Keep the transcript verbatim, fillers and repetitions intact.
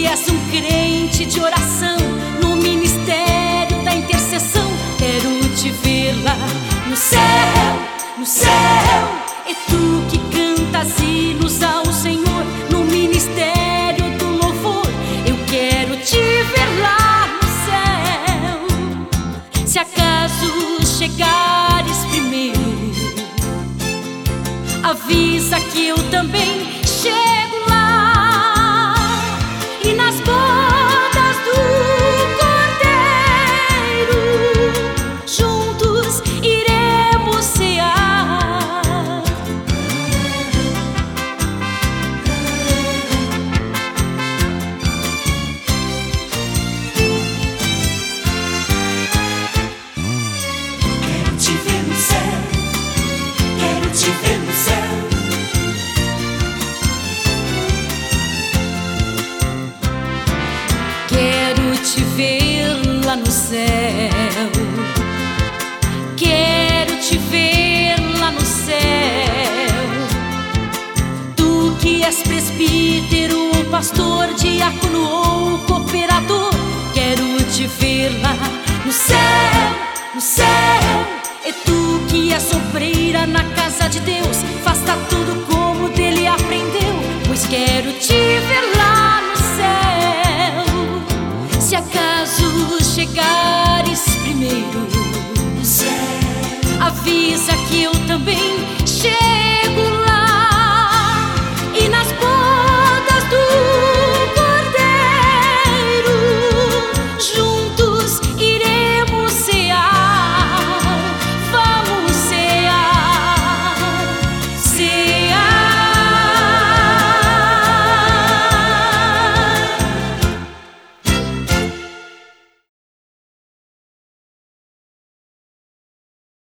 és um crente de oração no ministério da intercessão. Quero te ver lá no céu, no céu. É tu que cantas hinos ao Senhor no ministério do louvor. Eu quero te ver lá no céu. Se acaso chegares primeiro, avisa que eu também chego lá. E nas bodas do Cordeiro juntos iremos cear. Quero te ver no céu, quero te ver no céu. Quero te ver lá no céu. Quero te ver lá no céu. Tu que és presbítero, ou pastor, diácono ou cooperador. Quero te ver lá no céu, no céu. É tu que és obreira na casa de Deus. Faça tudo como dele aprendeu, pois quero te ver lá no céu. Se acaso chegares primeiro, No céu, avisa que eu também chego.